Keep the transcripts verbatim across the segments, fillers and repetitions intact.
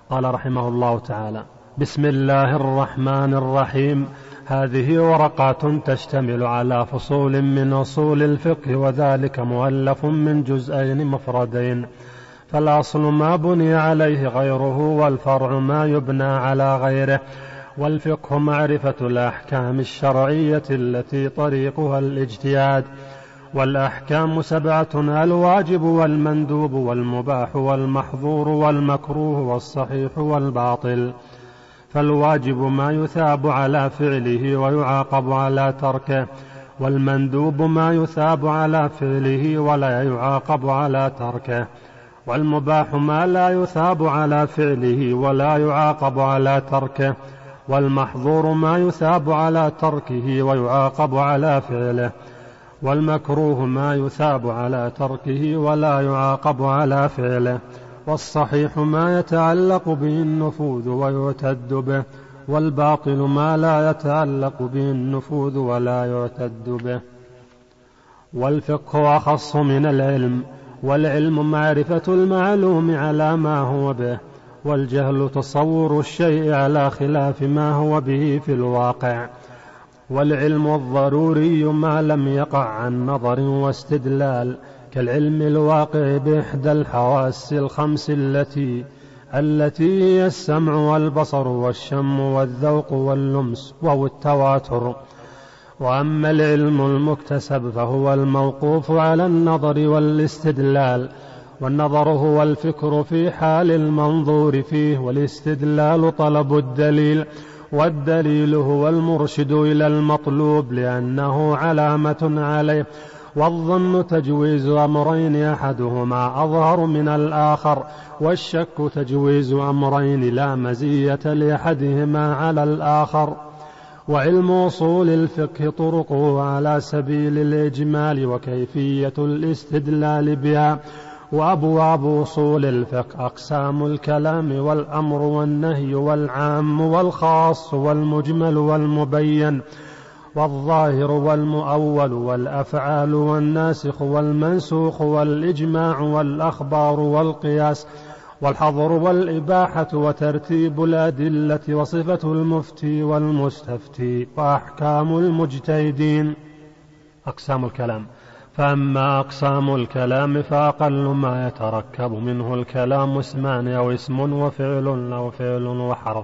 قال رحمه الله تعالى: بسم الله الرحمن الرحيم. هذه ورقات تشتمل على فصول من أصول الفقه، وذلك مؤلف من جزئين مفردين، فالأصل ما بني عليه غيره، والفرع ما يبنى على غيره. والفقه معرفة الأحكام الشرعية التي طريقها الاجتهاد. والأحكام سبعة: الواجب والمندوب والمباح والمحظور والمكروه والصحيح والباطل. فالواجب ما يثاب على فعله ويعاقب على تركه، والمندوب ما يثاب على فعله ولا يعاقب على تركه، والمباح ما لا يثاب على فعله ولا يعاقب على تركه، والمحظور ما يثاب على تركه ويعاقب على فعله، والمكروه ما يثاب على تركه ولا يعاقب على فعله، والصحيح ما يتعلق به النفوذ ويعتد به، والباطل ما لا يتعلق به النفوذ ولا يعتد به. والفقه أخص من العلم، والعلم معرفة المعلوم على ما هو به، والجهل تصور الشيء على خلاف ما هو به في الواقع. والعلم الضروري ما لم يقع عن نظر واستدلال، كالعلم الواقع بإحدى الحواس الخمس التي التي هي السمع والبصر والشم والذوق واللمس وهو التواتر. وأما العلم المكتسب فهو الموقوف على النظر والاستدلال، والنظر هو الفكر في حال المنظور فيه، والاستدلال طلب الدليل، والدليل هو المرشد إلى المطلوب لأنه علامة عليه. والظن تجويز أمرين أحدهما أظهر من الآخر، والشك تجويز أمرين لا مزية لأحدهما على الآخر. وعلم أصول الفقه طرقه على سبيل الإجمال وكيفية الاستدلال بها. وأبواب أصول الفقه أقسام الكلام والأمر والنهي والعام والخاص والمجمل والمبين، والظاهر والمؤول والأفعال والناسخ والمنسوخ والإجماع والأخبار والقياس والحظر والإباحة وترتيب الأدلة وصفة المفتي والمستفتي وأحكام المجتهدين. أقسام الكلام. فأما أقسام الكلام فأقل ما يتركب منه الكلام اسمان أو اسم وفعل أو فعل وحرف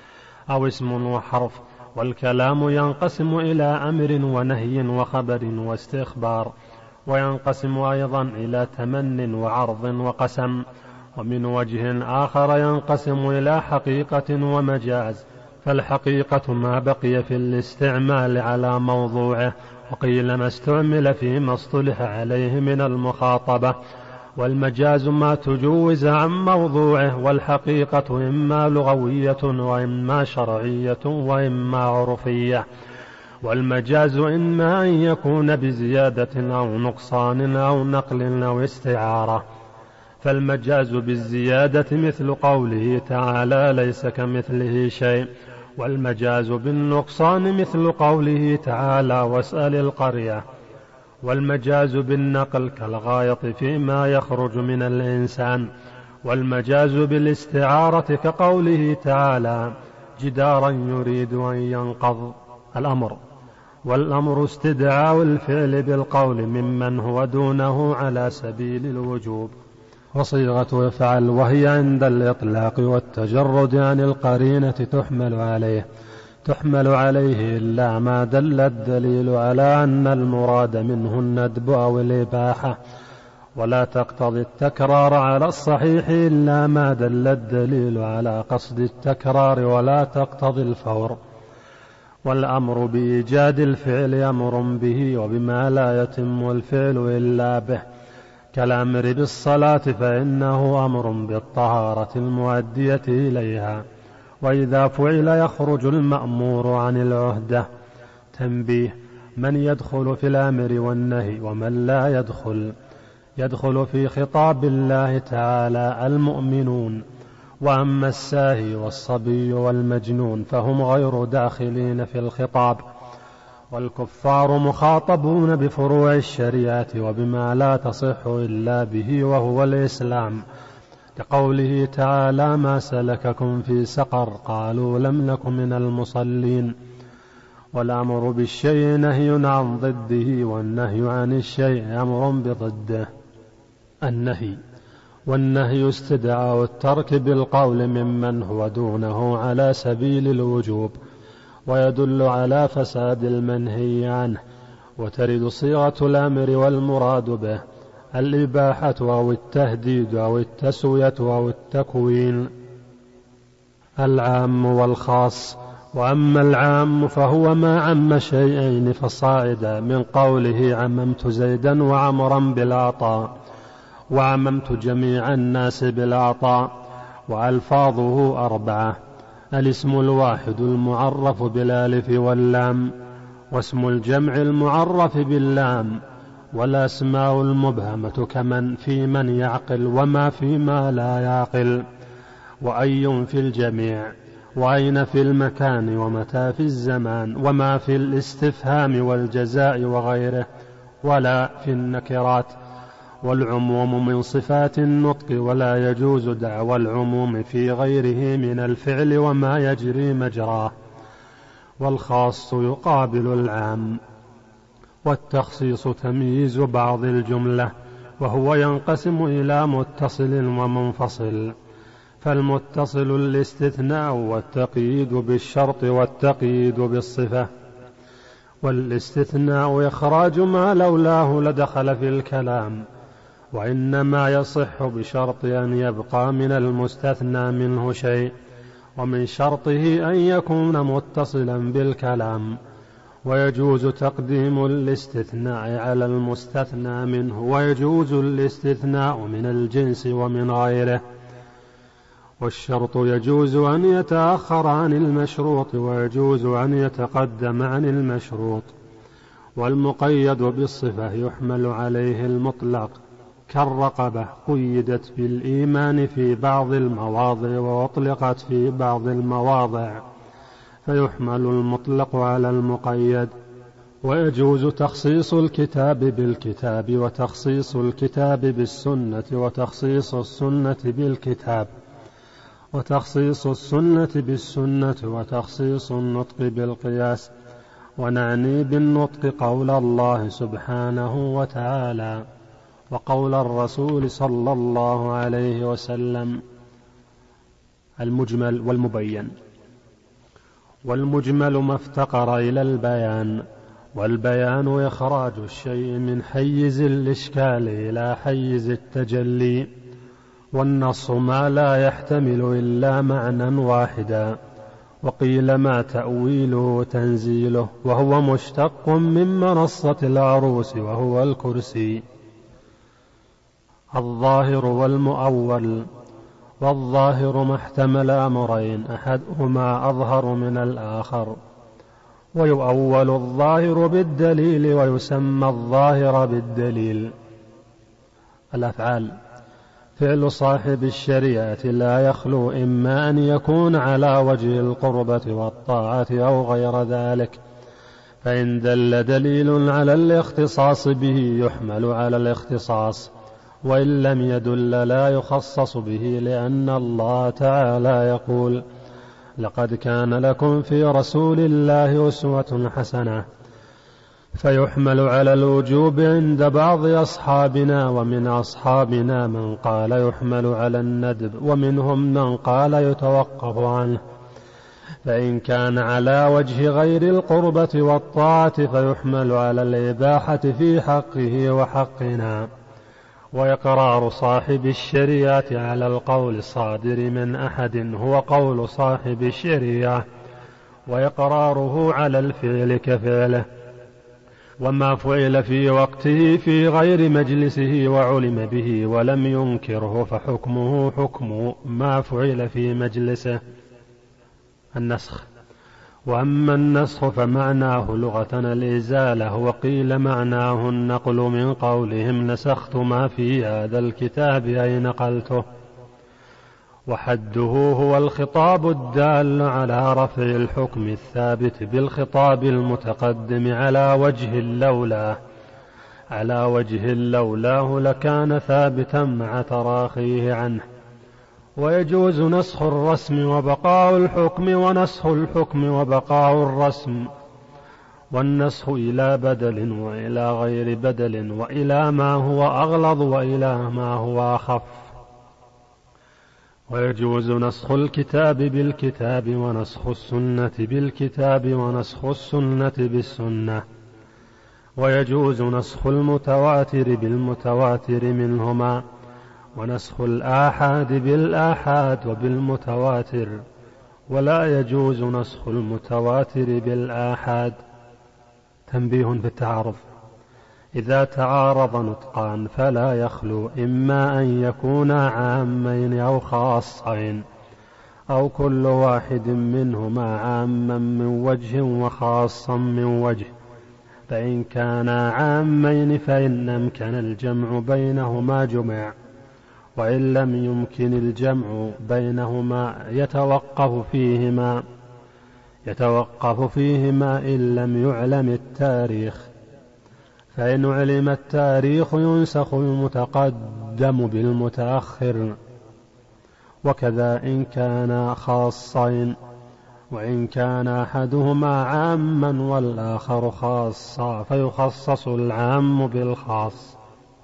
أو اسم وحرف. والكلام ينقسم إلى أمر ونهي وخبر واستخبار، وينقسم أيضا إلى تمن وعرض وقسم. ومن وجه آخر ينقسم إلى حقيقة ومجاز، فالحقيقة ما بقي في الاستعمال على موضوعه، وقيل ما استعمل فيما اصطلح عليه من المخاطبة. والمجاز ما تجوز عن موضوعه، والحقيقة إما لغوية وإما شرعية وإما عرفية. والمجاز إما أن يكون بزيادة أو نقصان أو نقل أو استعارة. فالمجاز بالزيادة مثل قوله تعالى ليس كمثله شيء، والمجاز بالنقصان مثل قوله تعالى واسأل القرية. والمجاز بالنقل كالغايط فيما يخرج من الإنسان. والمجاز بالاستعارة كقوله تعالى جدارا يريد أن ينقض الأمر. والأمر استدعاء الفعل بالقول ممن هو دونه على سبيل الوجوب. وصيغة افعل وهي عند الإطلاق والتجرد عن القرينة تحمل عليه تحمل عليه إلا ما دل الدليل على أن المراد منه الندب أو الإباحة، ولا تقتضي التكرار على الصحيح إلا ما دل الدليل على قصد التكرار، ولا تقتضي الفور. والأمر بإيجاد الفعل أمر به وبما لا يتم الفعل إلا به، كالأمر بالصلاة فإنه أمر بالطهارة المؤدية إليها، وإذا فعل يخرج المأمور عن العهدة. تنبيه: من يدخل في الأمر والنهي ومن لا يدخل. يدخل في خطاب الله تعالى المؤمنون، وأما الساهي والصبي والمجنون فهم غير داخلين في الخطاب. والكفار مخاطبون بفروع الشريعة وبما لا تصح إلا به وهو الإسلام، لقوله تعالى ما سلككم في سقر قالوا لم نك من المصلين. والأمر بالشيء نهي عن ضده، والنهي عن الشيء أمر بضده. النهي والنهي استدعاء الترك بالقول ممن هو دونه على سبيل الوجوب، ويدل على فساد المنهي عنه، وترد صيغة الأمر والمراد به الإباحة أو التهديد أو التسوية أو التكوين. العام والخاص. وأما العام فهو ما عم شيئين فصاعدا، من قوله عممت زيدا وعمرا بالعطاء، وعممت جميع الناس بالعطاء. وألفاظه أربعة: الاسم الواحد المعرف بالالف واللام، واسم الجمع المعرف باللام، والأسماء المبهمة كمن في من يعقل وما في ما لا يعقل، وأي في الجميع، وأين في المكان، ومتى في الزمان، وما في الاستفهام والجزاء وغيره، ولا في النكرات. والعموم من صفات النطق، ولا يجوز دعوى العموم في غيره من الفعل وما يجري مجراه. والخاص يقابل العام. والتخصيص تمييز بعض الجملة، وهو ينقسم إلى متصل ومنفصل. فالمتصل الاستثناء والتقييد بالشرط والتقييد بالصفة. والاستثناء إخراج ما لولاه لدخل في الكلام، وإنما يصح بشرط أن يبقى من المستثنى منه شيء، ومن شرطه أن يكون متصلا بالكلام. ويجوز تقديم الاستثناء على المستثنى منه، ويجوز الاستثناء من الجنس ومن غيره. والشرط يجوز أن يتأخر عن المشروط، ويجوز أن يتقدم عن المشروط. والمقيد بالصفة يحمل عليه المطلق، كالرقبة قيدت بالإيمان في بعض المواضع وأطلقت في بعض المواضع، فيحمل المطلق على المقيد. ويجوز تخصيص الكتاب بالكتاب، وتخصيص الكتاب بالسنة، وتخصيص السنة بالكتاب، وتخصيص السنة بالسنة، وتخصيص النطق بالقياس. ونعني بالنطق قول الله سبحانه وتعالى، وقول الرسول صلى الله عليه وسلم. المجمل والمبين. والمجمل ما افتقر إلى البيان، والبيان إخراج الشيء من حيز الإشكال إلى حيز التجلي. والنص ما لا يحتمل إلا معنى واحدا، وقيل ما تأويله تنزيله، وهو مشتق من منصة العروس وهو الكرسي. الظاهر والمؤول. والظاهر ما احتمل أمرين أحدهما أظهر من الآخر، ويؤول الظاهر بالدليل، ويسمى الظاهر بالدليل. الأفعال. فعل صاحب الشريعة لا يخلو إما أن يكون على وجه القربة والطاعة أو غير ذلك، فإن دل دليل على الاختصاص به يحمل على الاختصاص، وإن لم يدل لا يخصص به، لأن الله تعالى يقول: لقد كان لكم في رسول الله أسوة حسنة، فيحمل على الوجوب عند بعض أصحابنا، ومن أصحابنا من قال يحمل على الندب، ومنهم من قال يتوقف عنه. فإن كان على وجه غير القربة والطاعة فيحمل على الإباحة في حقه وحقنا. وإقرار صاحب الشريعة على القول الصادر من أحد هو قول صاحب الشريعة، وإقراره على الفعل كفعله. وما فعل في وقته في غير مجلسه وعلم به ولم ينكره فحكمه حكم ما فعل في مجلسه. النسخ. وأما النسخ فمعناه لغة الإزالة، وقيل معناه النقل من قولهم نسخت ما في هذا الكتاب أي نقلته. وحده هو الخطاب الدال على رفع الحكم الثابت بالخطاب المتقدم على وجه اللولاه على وجه اللولاه لكان ثابتا مع تراخيه عنه. ويجوز نسخ الرسم وبقاء الحكم ونسخ الحكم وبقاء الرسم، والنسخ إلى بدل وإلى غير بدل، وإلى ما هو أغلظ وإلى ما هو أخف. ويجوز نسخ الكتاب بالكتاب ونسخ السنة بالكتاب ونسخ السنة بالسنة. ويجوز نسخ المتواتر بالمتواتر منهما، ونسخ الآحاد بالآحاد وبالمتواتر، ولا يجوز نسخ المتواتر بالآحاد. تنبيه بالتعارض: إذا تعارض نطقان فلا يخلو إما أن يكونا عامين أو خاصين، أو كل واحد منهما عاما من وجه وخاصا من وجه. فإن كانا عامين فإن أمكن الجمع بينهما جمع، وإن لم يمكن الجمع بينهما يتوقف فيهما يتوقف فيهما إن لم يعلم التاريخ. فإن علم التاريخ ينسخ المتقدم بالمتأخر، وكذا إن كانا خاصين، وإن كان أحدهما عاما والآخر خاصا فيخصص العام بالخاص،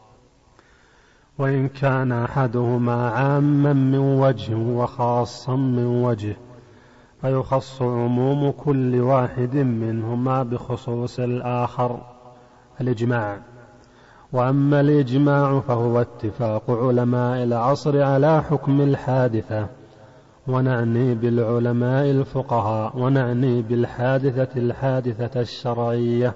وإن كان أحدهما عاما من وجه وخاصا من وجه فيخص عموم كل واحد منهما بخصوص الآخر. الإجماع. وأما الإجماع فهو اتفاق علماء العصر على حكم الحادثة، ونعني بالعلماء الفقهاء، ونعني بالحادثة الحادثة الشرعية.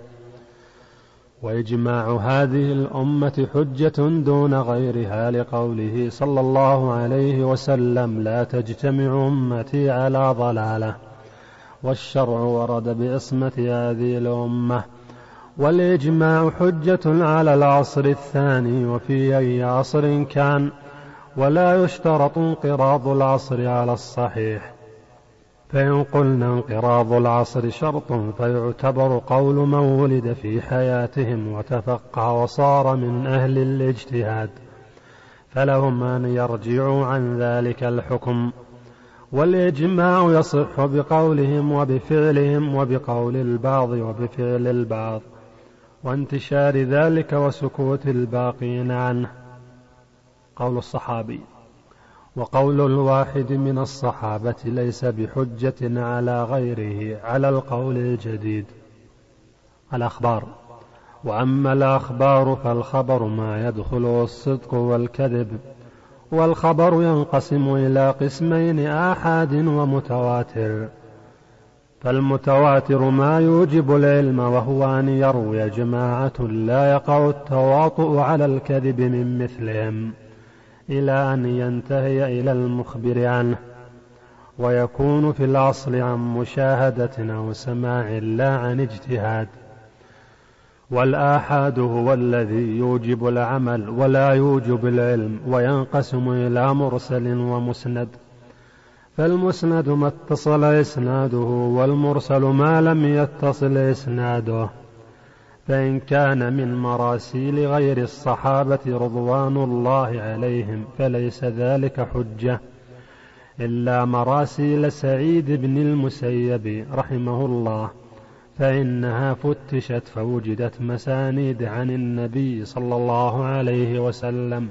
وإجماع هذه الأمة حجة دون غيرها، لقوله صلى الله عليه وسلم: لا تجتمع أمتي على ضلالة. والشرع ورد بعصمة هذه الأمة. والإجماع حجة على العصر الثاني وفي أي عصر كان، ولا يشترط انقراض العصر على الصحيح. فإن قلنا انقراض العصر شرط فيعتبر قول من ولد في حياتهم وتفقه وصار من أهل الاجتهاد، فلهم أن يرجعوا عن ذلك الحكم. والإجماع يصح بقولهم وبفعلهم، وبقول البعض وبفعل البعض، وانتشار ذلك وسكوت الباقين عنه. قول الصحابي. وقول الواحد من الصحابة ليس بحجة على غيره على القول الجديد. الأخبار. وأما الأخبار فالخبر ما يدخله الصدق والكذب. والخبر ينقسم إلى قسمين: آحاد ومتواتر. فالمتواتر ما يوجب العلم، وهو أن يروي جماعة لا يقع التواطؤ على الكذب من مثلهم إلى أن ينتهي إلى المخبر عنه، ويكون في الأصل عن مشاهدة أو سماع لا عن اجتهاد. والآحاد هو الذي يوجب العمل ولا يوجب العلم، وينقسم إلى مرسل ومسند. فالمسند ما اتصل إسناده، والمرسل ما لم يتصل إسناده. فإن كان من مراسيل غير الصحابة رضوان الله عليهم فليس ذلك حجة، إلا مراسيل سعيد بن المسيب رحمه الله، فإنها فتشت فوجدت مسانيد عن النبي صلى الله عليه وسلم.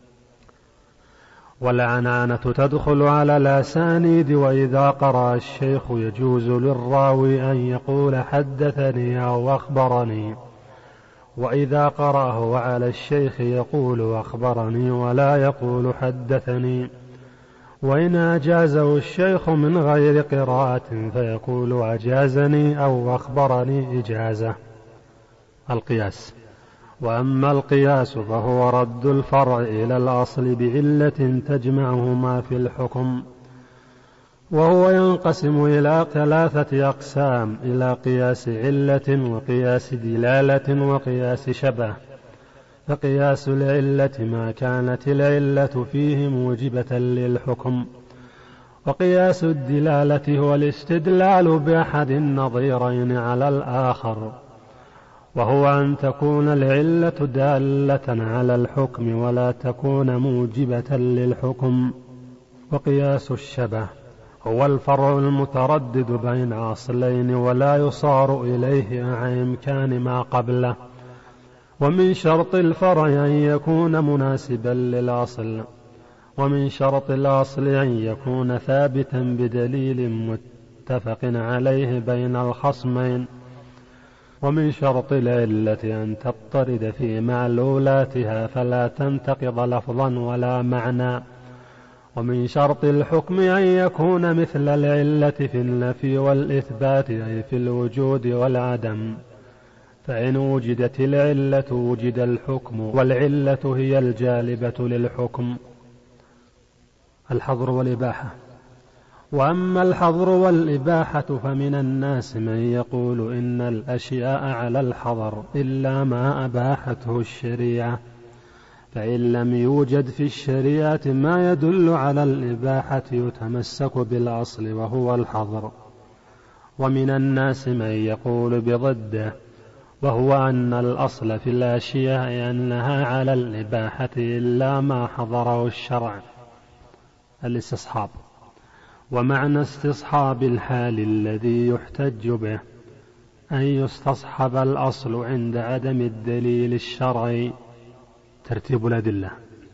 والعنعنة تدخل على الأسانيد. وإذا قرأ الشيخ يجوز للراوي أن يقول حدثني أو أخبرني، وإذا قرأه على الشيخ يقول أخبرني ولا يقول حدثني. وإن أجازه الشيخ من غير قراءة فيقول أجازني أو أخبرني إجازة. القياس. وأما القياس فهو رد الفرع إلى الأصل بعلة تجمعهما في الحكم، وهو ينقسم إلى ثلاثة أقسام: إلى قياس علة، وقياس دلالة، وقياس شبه. فقياس العلة ما كانت العلة فيه موجبة للحكم. وقياس الدلالة هو الاستدلال بأحد النظيرين على الآخر، وهو أن تكون العلة دالة على الحكم ولا تكون موجبة للحكم. وقياس الشبه هو الفرع المتردد بين أصلين ولا يصار إليه مع إمكان ما قبله. ومن شرط الفرع أن يكون مناسبا للأصل، ومن شرط الأصل أن يكون ثابتا بدليل متفق عليه بين الخصمين، ومن شرط العلة أن تضطرد في معلولاتها فلا تنتقض لفظا ولا معنى، ومن شرط الحكم أن يكون مثل العلة في النفي والإثبات أي في الوجود والعدم، فإن وجدت العلة وجد الحكم، والعلة هي الجالبة للحكم. الحظر والإباحة. وأما الحظر والإباحة فمن الناس من يقول إن الأشياء على الحظر إلا ما أباحته الشريعة، فإن لم يوجد في الشريعة ما يدل على الإباحة يتمسك بالأصل وهو الحظر. ومن الناس من يقول بضده، وهو أن الأصل في الأشياء أنها على الإباحة إلا ما حضره الشرع، الاستصحاب. ومعنى استصحاب الحال الذي يحتج به أن يستصحب الأصل عند عدم الدليل الشرعي، ترتيب الأدلة.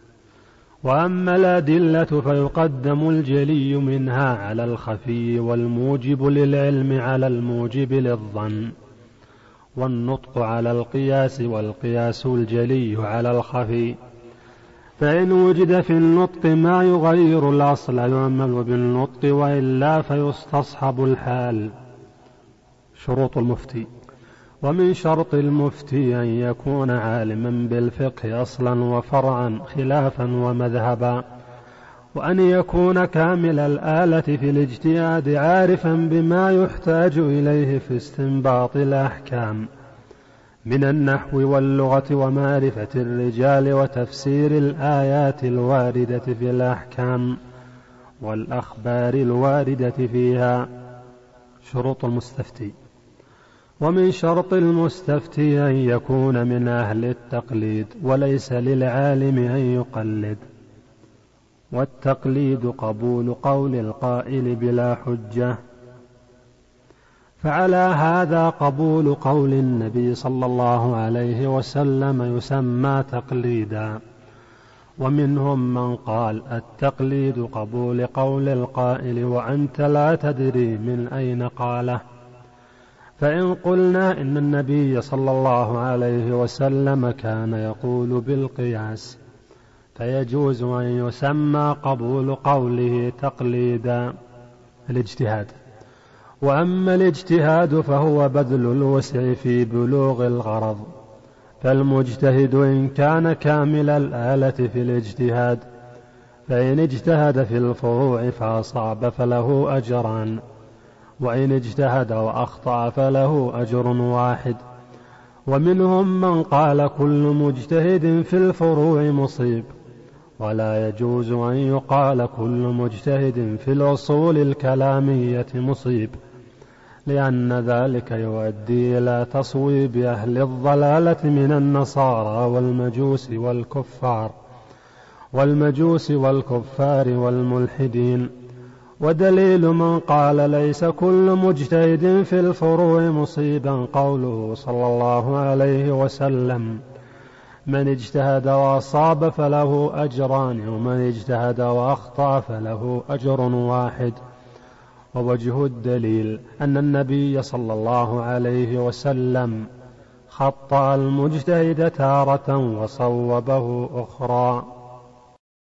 وأما الأدلة فيقدم الجلي منها على الخفي، والموجب للعلم على الموجب للظن، والنطق على القياس، والقياس الجلي على الخفي. فإن وجد في النطق ما يغير الأصل يعمل بالنطق، وإلا فيستصحب الحال. شروط المفتي. ومن شرط المفتي أن يكون عالما بالفقه أصلا وفرعا خلافا ومذهبا، وأن يكون كامل الآلة في الاجتهاد عارفا بما يحتاج إليه في استنباط الأحكام من النحو واللغة ومعرفة الرجال وتفسير الآيات الواردة في الأحكام والأخبار الواردة فيها. شروط المستفتي. ومن شرط المستفتي أن يكون من أهل التقليد، وليس للعالم أن يقلد. والتقليد قبول قول القائل بلا حجة، فعلى هذا قبول قول النبي صلى الله عليه وسلم يسمى تقليدا. ومنهم من قال التقليد قبول قول القائل وأنت لا تدري من أين قاله. فإن قلنا إن النبي صلى الله عليه وسلم كان يقول بالقياس، فيجوز أن يسمى قبول قوله تقليدا. الاجتهاد. وأما الاجتهاد فهو بذل الوسع في بلوغ الغرض، فالمجتهد إن كان كامل الآلة في الاجتهاد، فإن اجتهد في الفروع فأصاب فله أجران، وإن اجتهد وأخطأ فله أجر واحد. ومنهم من قال كل مجتهد في الفروع مصيب، ولا يجوز أن يقال كل مجتهد في الأصول الكلامية مصيب، لأن ذلك يؤدي إلى تصويب أهل الضلالة من النصارى والمجوس والكفار والمجوس والكفار والملحدين. ودليل من قال ليس كل مجتهد في الفروع مصيبا قوله صلى الله عليه وسلم من اجتهد وأصاب فله أجران، ومن اجتهد وأخطأ فله أجر واحد. ووجه الدليل أن النبي صلى الله عليه وسلم خطأ المجتهد تارة وصوبه أخرى.